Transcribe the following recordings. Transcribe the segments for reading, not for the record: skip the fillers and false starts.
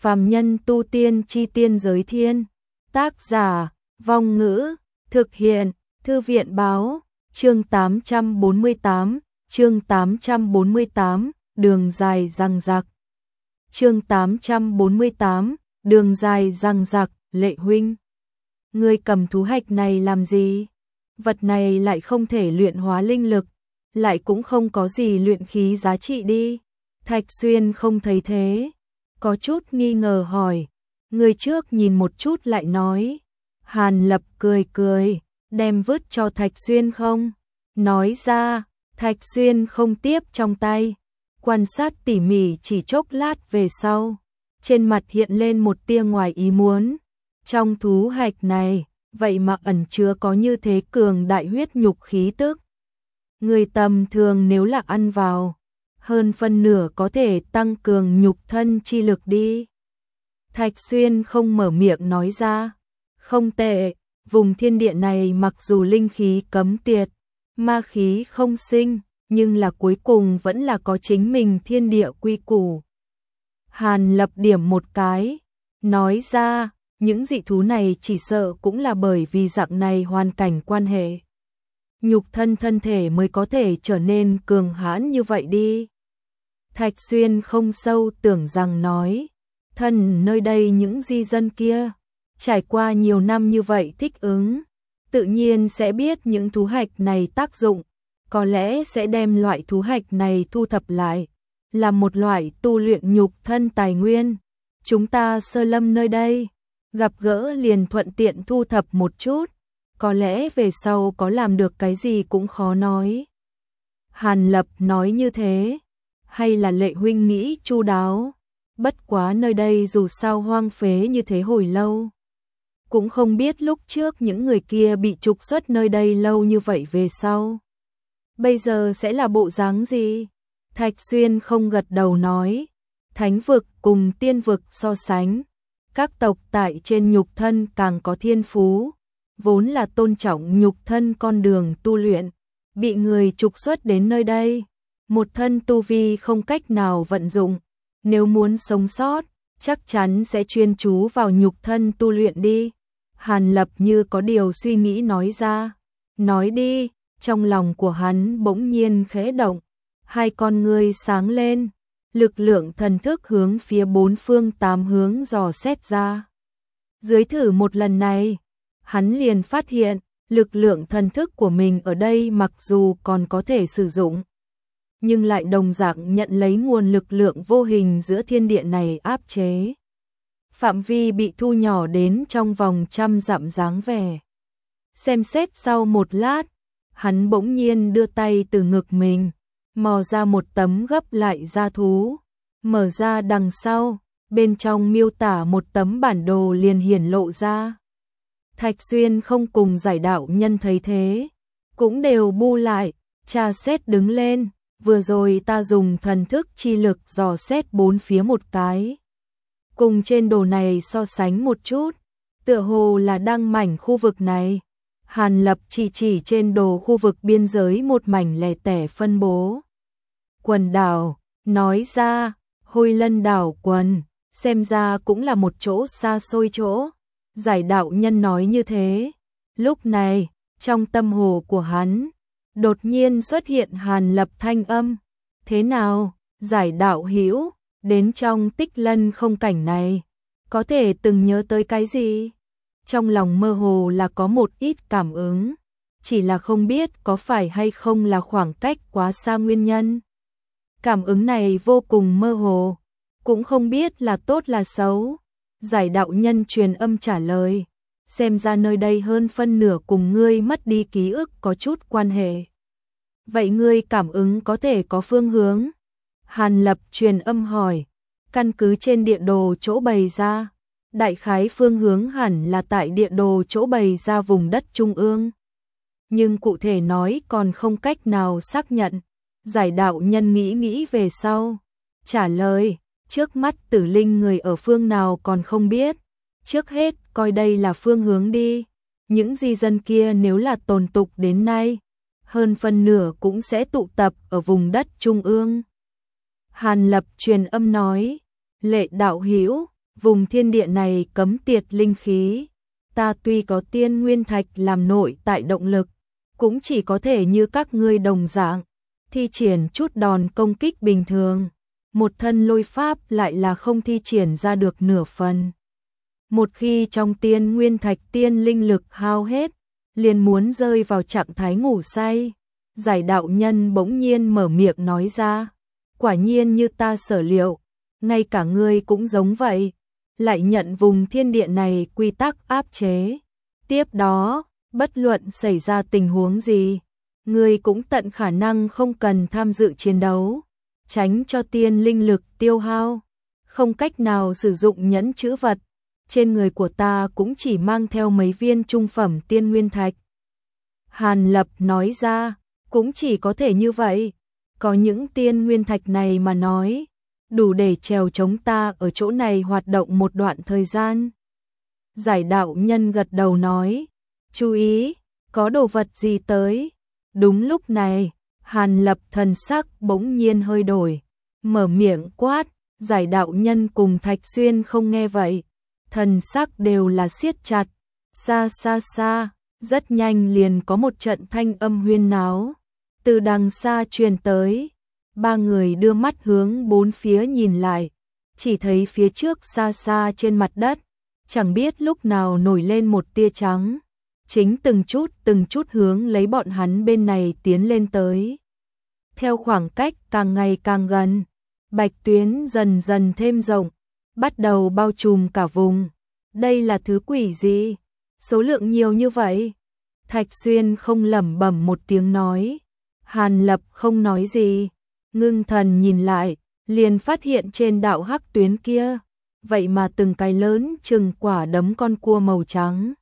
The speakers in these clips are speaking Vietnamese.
Phàm nhân tu tiên chi tiên giới thiên. Tác giả, Vong Ngữ, thực hiện, Thư viện Báo, chương 848, chương 848, đường dài răng rặc. Chương 848, đường dài răng rặc, Lệ huynh. Ngươi cầm thú hạch này làm gì? Vật này lại không thể luyện hóa linh lực, lại cũng không có gì luyện khí giá trị đi. Thạch Xuyên không thấy thế, có chút nghi ngờ hỏi. Người trước nhìn một chút lại nói. Hàn Lập cười cười, đem vứt cho Thạch Xuyên không? Nói ra, Thạch Xuyên không tiếp trong tay, quan sát tỉ mỉ chỉ chốc lát về sau. Trên mặt hiện lên một tia ngoài ý muốn. Trong thú hạch này, vậy mà ẩn chứa có như thế cường đại huyết nhục khí tức. Người tầm thường nếu là ăn vào, hơn phân nửa có thể tăng cường nhục thân chi lực đi. Thạch Xuyên không mở miệng nói ra. Không tệ, vùng thiên địa này mặc dù linh khí cấm tiệt, ma khí không sinh, nhưng là cuối cùng vẫn là có chính mình thiên địa quy củ. Hàn Lập điểm một cái, nói ra, những dị thú này chỉ sợ cũng là bởi vì dạng này hoàn cảnh quan hệ. Nhục thân thân thể mới có thể trở nên cường hãn như vậy đi. Thạch Xuyên không sâu tưởng rằng nói, thân nơi đây những di dân kia, trải qua nhiều năm như vậy thích ứng, tự nhiên sẽ biết những thú hạch này tác dụng, có lẽ sẽ đem loại thú hạch này thu thập lại, là một loại tu luyện nhục thân tài nguyên. Chúng ta sơ lâm nơi đây, gặp gỡ liền thuận tiện thu thập một chút, có lẽ về sau có làm được cái gì cũng khó nói. Hàn Lập nói như thế, hay là Lệ huynh nghĩ chu đáo, bất quá nơi đây dù sao hoang phế như thế hồi lâu. Cũng không biết lúc trước những người kia bị trục xuất nơi đây lâu như vậy về sau, bây giờ sẽ là bộ dáng gì? Thạch Xuyên không gật đầu nói, thánh vực cùng tiên vực so sánh, các tộc tại trên nhục thân càng có thiên phú, vốn là tôn trọng nhục thân con đường tu luyện, bị người trục xuất đến nơi đây, một thân tu vi không cách nào vận dụng, nếu muốn sống sót, chắc chắn sẽ chuyên chú vào nhục thân tu luyện đi. Hàn Lập như có điều suy nghĩ nói ra, nói đi, trong lòng của hắn bỗng nhiên khẽ động, hai con ngươi sáng lên, lực lượng thần thức hướng phía bốn phương tám hướng dò xét ra. Dưới thử một lần này, hắn liền phát hiện, lực lượng thần thức của mình ở đây mặc dù còn có thể sử dụng, nhưng lại đồng dạng nhận lấy nguồn lực lượng vô hình giữa thiên địa này áp chế. Phạm vi bị thu nhỏ đến trong vòng 100 dặm dáng vẻ. Xem xét sau một lát, hắn bỗng nhiên đưa tay từ ngực mình, mò ra một tấm gấp lại da thú, mở ra đằng sau, bên trong miêu tả một tấm bản đồ liền hiển lộ ra. Thạch Xuyên không cùng giải đạo nhân thấy thế, cũng đều bu lại, tra xét đứng lên, vừa rồi ta dùng thần thức chi lực dò xét bốn phía một cái. Cùng trên đồ này so sánh một chút, tựa hồ là đang mảnh khu vực này. Hàn Lập chỉ trên đồ khu vực biên giới một mảnh lẻ tẻ phân bố. Quần đảo, nói ra, Hôi Lân đảo quần, xem ra cũng là một chỗ xa xôi chỗ. Giải đạo nhân nói như thế. Lúc này, trong tâm hồ của hắn, đột nhiên xuất hiện Hàn Lập thanh âm. Thế nào, giải đạo hữu, đến trong Tích Lân không cảnh này, có thể từng nhớ tới cái gì? Trong lòng mơ hồ là có một ít cảm ứng, chỉ là không biết có phải hay không là khoảng cách quá xa nguyên nhân. Cảm ứng này vô cùng mơ hồ, cũng không biết là tốt là xấu. Giải đạo nhân truyền âm trả lời, xem ra nơi đây hơn phân nửa cùng ngươi mất đi ký ức có chút quan hệ. Vậy ngươi cảm ứng có thể có phương hướng? Hàn Lập truyền âm hỏi, căn cứ trên địa đồ chỗ bày ra, đại khái phương hướng hẳn là tại địa đồ chỗ bày ra vùng đất trung ương. Nhưng cụ thể nói còn không cách nào xác nhận. Giải đạo nhân nghĩ về sau, trả lời, trước mắt Tử Linh người ở phương nào còn không biết, trước hết coi đây là phương hướng đi. Những di dân kia nếu là tồn tục đến nay, hơn phân nửa cũng sẽ tụ tập ở vùng đất trung ương. Hàn Lập truyền âm nói, Lệ đạo hữu, vùng thiên địa này cấm tiệt linh khí. Ta tuy có tiên nguyên thạch làm nội tại động lực, cũng chỉ có thể như các ngươi đồng dạng, thi triển chút đòn công kích bình thường. Một thân lôi pháp lại là không thi triển ra được nửa phần. Một khi trong tiên nguyên thạch tiên linh lực hao hết, liền muốn rơi vào trạng thái ngủ say. Giải đạo nhân bỗng nhiên mở miệng nói ra, quả nhiên như ta sở liệu, ngay cả ngươi cũng giống vậy, lại nhận vùng thiên địa này quy tắc áp chế. Tiếp đó, bất luận xảy ra tình huống gì, ngươi cũng tận khả năng không cần tham dự chiến đấu, tránh cho tiên linh lực tiêu hao, không cách nào sử dụng nhẫn chữ vật. Trên người của ta cũng chỉ mang theo mấy viên trung phẩm tiên nguyên thạch. Hàn Lập nói ra, cũng chỉ có thể như vậy, có những tiên nguyên thạch này mà nói, đủ để trèo chống ta ở chỗ này hoạt động một đoạn thời gian. Giải đạo nhân gật đầu nói, chú ý, có đồ vật gì tới. Đúng lúc này, Hàn Lập thần sắc bỗng nhiên hơi đổi, mở miệng quát. Giải đạo nhân cùng Thạch Xuyên không nghe vậy, thần sắc đều là siết chặt. Xa xa xa, rất nhanh liền có một trận thanh âm huyên náo từ đằng xa truyền tới. Ba người đưa mắt hướng bốn phía nhìn lại, chỉ thấy phía trước xa xa trên mặt đất, chẳng biết lúc nào nổi lên một tia trắng, chính từng chút hướng lấy bọn hắn bên này tiến lên tới. Theo khoảng cách càng ngày càng gần, bạch tuyến dần dần thêm rộng, bắt đầu bao trùm cả vùng. Đây là thứ quỷ gì? Số lượng nhiều như vậy? Thạch Xuyên không lẩm bẩm một tiếng nói. Hàn Lập không nói gì, ngưng thần nhìn lại, liền phát hiện trên đạo hắc tuyến kia, vậy mà từng cái lớn chừng quả đấm con cua màu trắng.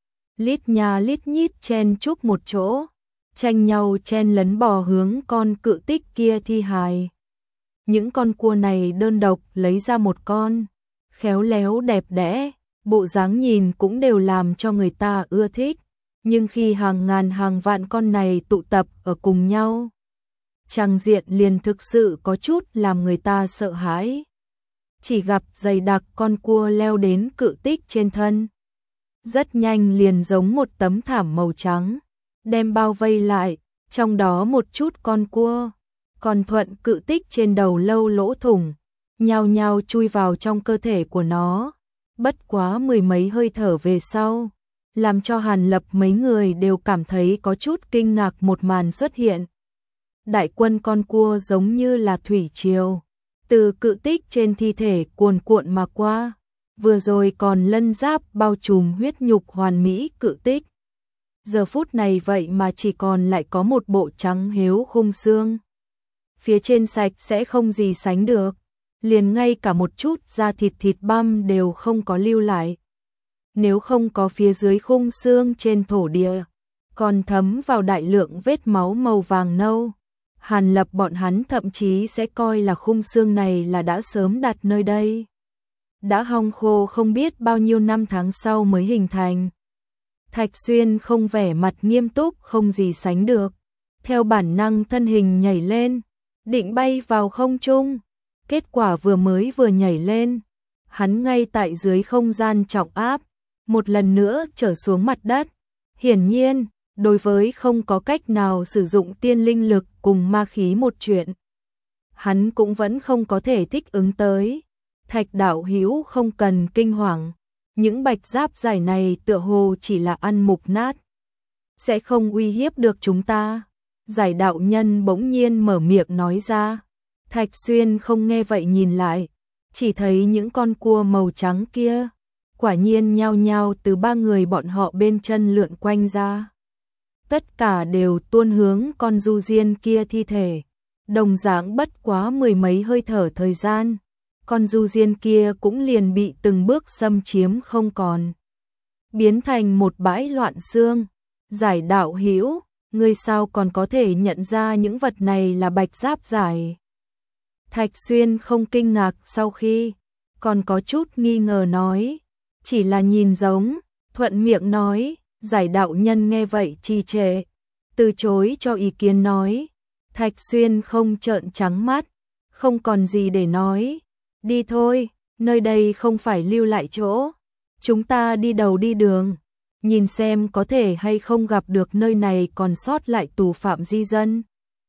Lít nha lít nhít chen chúc một chỗ, tranh nhau chen lấn bò hướng con cự tích kia thi hài. Những con cua này đơn độc lấy ra một con, khéo léo đẹp đẽ, bộ dáng nhìn cũng đều làm cho người ta ưa thích. Nhưng khi hàng ngàn hàng vạn con này tụ tập ở cùng nhau, tràng diện liền thực sự có chút làm người ta sợ hãi. Chỉ gặp dày đặc con cua leo đến cự tích trên thân, rất nhanh liền giống một tấm thảm màu trắng, đem bao vây lại, trong đó một chút con cua còn thuận cự tích trên đầu lâu lỗ thủng, nhao nhao chui vào trong cơ thể của nó. Bất quá mười mấy hơi thở về sau, làm cho Hàn Lập mấy người đều cảm thấy có chút kinh ngạc một màn xuất hiện. Đại quân con cua giống như là thủy triều, từ cự tích trên thi thể cuồn cuộn mà qua, vừa rồi còn lân giáp bao trùm huyết nhục hoàn mỹ cự tích. Giờ phút này vậy mà chỉ còn lại có một bộ trắng héo khung xương. Phía trên sạch sẽ không gì sánh được, liền ngay cả một chút da thịt băm đều không có lưu lại. Nếu không có phía dưới khung xương trên thổ địa, còn thấm vào đại lượng vết máu màu vàng nâu, Hàn Lập bọn hắn thậm chí sẽ coi là khung xương này là đã sớm đặt nơi đây. Đã hong khô không biết bao nhiêu năm tháng sau mới hình thành. Thạch Xuyên không vẻ mặt nghiêm túc không gì sánh được, theo bản năng thân hình nhảy lên, định bay vào không trung. Kết quả vừa nhảy lên, hắn ngay tại dưới không gian trọng áp, một lần nữa trở xuống mặt đất. Hiển nhiên, đối với không có cách nào sử dụng tiên linh lực cùng ma khí một chuyện, hắn cũng vẫn không có thể thích ứng tới. Thạch đạo hữu không cần kinh hoàng, những bạch giáp giải này tựa hồ chỉ là ăn mục nát, sẽ không uy hiếp được chúng ta. Giải đạo nhân bỗng nhiên mở miệng nói ra. Thạch Xuyên không nghe vậy nhìn lại, chỉ thấy những con cua màu trắng kia, quả nhiên nhao nhao từ ba người bọn họ bên chân lượn quanh ra. Tất cả đều tuôn hướng con du diên kia thi thể, đồng dạng bất quá mười mấy hơi thở thời gian, con du diên kia cũng liền bị từng bước xâm chiếm không còn, biến thành một bãi loạn xương. Giải đạo hữu, ngươi sao còn có thể nhận ra những vật này là bạch giáp giải? Thạch Xuyên không kinh ngạc sau khi, còn có chút nghi ngờ nói, chỉ là nhìn giống, thuận miệng nói. Giải đạo nhân nghe vậy trì trệ, từ chối cho ý kiến nói. Thạch Xuyên không trợn trắng mắt, không còn gì để nói, đi thôi, nơi đây không phải lưu lại chỗ. Chúng ta đi đầu đi đường, nhìn xem có thể hay không gặp được nơi này còn sót lại tù phạm di dân.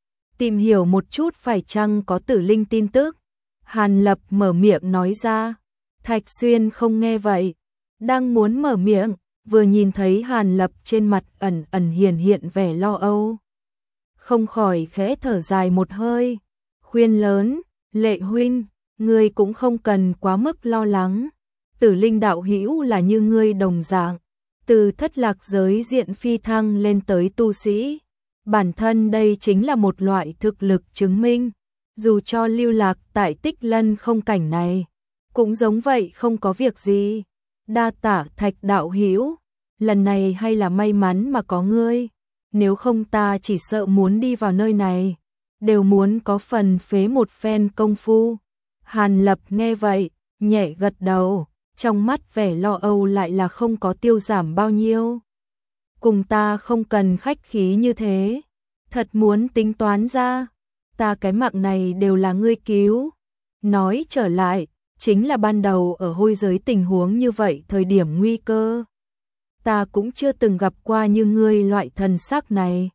Tìm hiểu một chút phải chăng có Tử Linh tin tức. Hàn Lập mở miệng nói ra. Thạch Xuyên không nghe vậy, đang muốn mở miệng, vừa nhìn thấy Hàn Lập trên mặt ẩn ẩn hiện vẻ lo âu. Không khỏi khẽ thở dài một hơi, khuyên lớn, Lệ huynh, ngươi cũng không cần quá mức lo lắng. Tử Linh đạo hữu là như ngươi đồng dạng, từ thất lạc giới diện phi thăng lên tới tu sĩ. Bản thân đây chính là một loại thực lực chứng minh, dù cho lưu lạc tại Tích Lân không cảnh này, cũng giống vậy không có việc gì. Đa tạ Thạch đạo hữu, lần này hay là may mắn mà có ngươi, nếu không ta chỉ sợ muốn đi vào nơi này, đều muốn có phần phế một phen công phu. Hàn Lập nghe vậy, nhẹ gật đầu, trong mắt vẻ lo âu lại là không có tiêu giảm bao nhiêu. Cùng ta không cần khách khí như thế, thật muốn tính toán ra, ta cái mạng này đều là ngươi cứu. Nói trở lại, chính là ban đầu ở hôi giới tình huống như vậy thời điểm nguy cơ. Ta cũng chưa từng gặp qua như ngươi loại thần sắc này.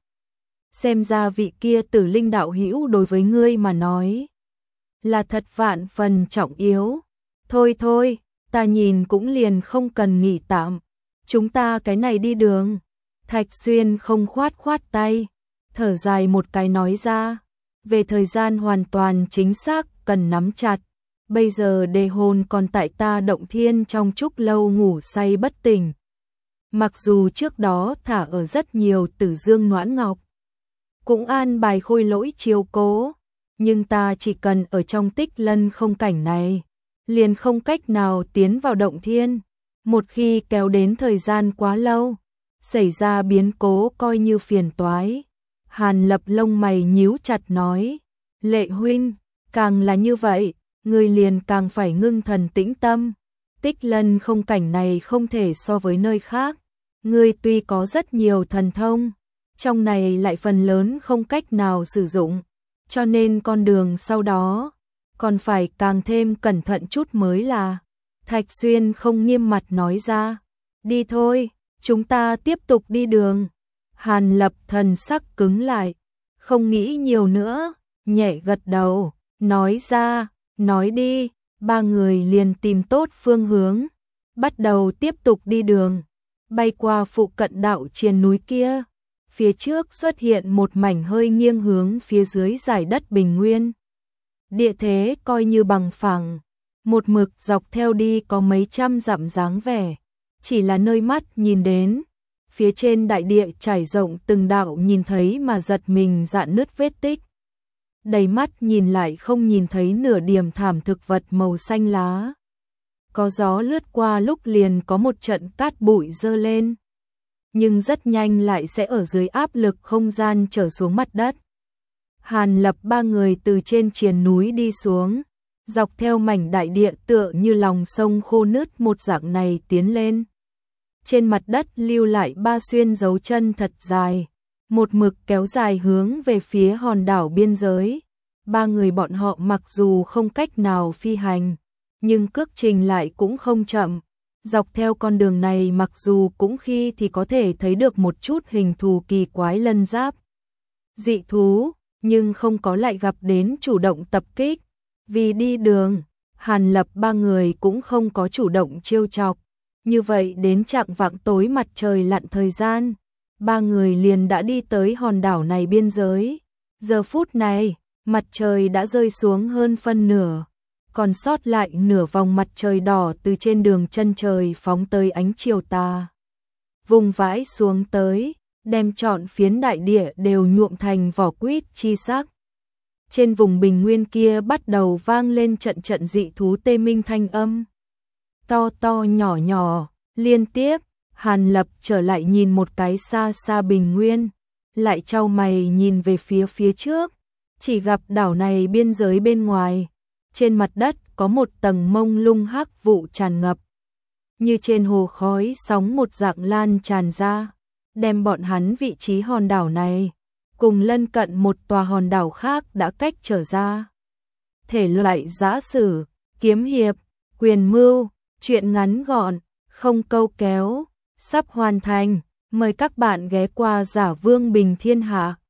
Xem ra vị kia Tử Linh đạo hữu đối với ngươi mà nói là thật vạn phần trọng yếu. Thôi thôi, ta nhìn cũng liền không cần nghỉ tạm. Chúng ta cái này đi đường. Thạch Xuyên không khoát tay, thở dài một cái nói ra. Về thời gian hoàn toàn chính xác cần nắm chặt. Bây giờ đề hồn còn tại ta Động Thiên trong trúc lâu ngủ say bất tỉnh. Mặc dù trước đó thả ở rất nhiều Tử Dương Noãn Ngọc, cũng an bài Khôi Lỗi chiếu cố, nhưng ta chỉ cần ở trong Tích Lân không cảnh này, liền không cách nào tiến vào Động Thiên. Một khi kéo đến thời gian quá lâu, xảy ra biến cố coi như phiền toái. Hàn Lập lông mày nhíu chặt nói, Lệ huynh, càng là như vậy, ngươi liền càng phải ngưng thần tĩnh tâm. Tích Lân không cảnh này không thể so với nơi khác. Ngươi tuy có rất nhiều thần thông, trong này lại phần lớn không cách nào sử dụng, cho nên con đường sau đó còn phải càng thêm cẩn thận chút mới là. Thạch Xuyên không nghiêm mặt nói ra, đi thôi, chúng ta tiếp tục đi đường. Hàn Lập thần sắc cứng lại, không nghĩ nhiều nữa, nhẹ gật đầu, nói ra, nói đi. Ba người liền tìm tốt phương hướng, bắt đầu tiếp tục đi đường. Bay qua phụ cận đạo triền núi kia, phía trước xuất hiện một mảnh hơi nghiêng hướng phía dưới dải đất bình nguyên. Địa thế coi như bằng phẳng, một mực dọc theo đi có mấy trăm dặm dáng vẻ, chỉ là nơi mắt nhìn đến, phía trên đại địa trải rộng từng đạo nhìn thấy mà giật mình rạn nứt vết tích. Đầy mắt nhìn lại không nhìn thấy nửa điểm thảm thực vật màu xanh lá. Có gió lướt qua lúc liền có một trận cát bụi dơ lên, nhưng rất nhanh lại sẽ ở dưới áp lực không gian trở xuống mặt đất. Hàn Lập ba người từ trên triền núi đi xuống, dọc theo mảnh đại địa tựa như lòng sông khô nứt một dạng này tiến lên. Trên mặt đất lưu lại ba xuyên dấu chân thật dài, một mực kéo dài hướng về phía hòn đảo biên giới. Ba người bọn họ mặc dù không cách nào phi hành, nhưng cước trình lại cũng không chậm. Dọc theo con đường này mặc dù cũng khi thì có thể thấy được một chút hình thù kỳ quái lân giáp, dị thú, nhưng không có lại gặp đến chủ động tập kích. Vì đi đường, Hàn Lập ba người cũng không có chủ động trêu chọc. Như vậy đến chạng vạng tối mặt trời lặn thời gian, ba người liền đã đi tới hòn đảo này biên giới. Giờ phút này, mặt trời đã rơi xuống hơn phân nửa, còn sót lại nửa vòng mặt trời đỏ từ trên đường chân trời phóng tới ánh chiều tà. Vùng vãi xuống tới, đem trọn phiến đại địa đều nhuộm thành vỏ quýt chi sắc. Trên vùng bình nguyên kia bắt đầu vang lên trận trận dị thú tê minh thanh âm. To to nhỏ nhỏ, liên tiếp. Hàn Lập trở lại nhìn một cái xa xa bình nguyên, lại chau mày nhìn về phía trước, chỉ gặp đảo này biên giới bên ngoài, trên mặt đất có một tầng mông lung hắc vụ tràn ngập, như trên hồ khói sóng một dạng lan tràn ra, đem bọn hắn vị trí hòn đảo này cùng lân cận một tòa hòn đảo khác đã cách trở ra. Thể loại giã sử, kiếm hiệp, Quyền mưu, chuyện ngắn gọn, không câu kéo, sắp hoàn thành. Mời các bạn ghé qua Giả Vương Bình Thiên Hạ.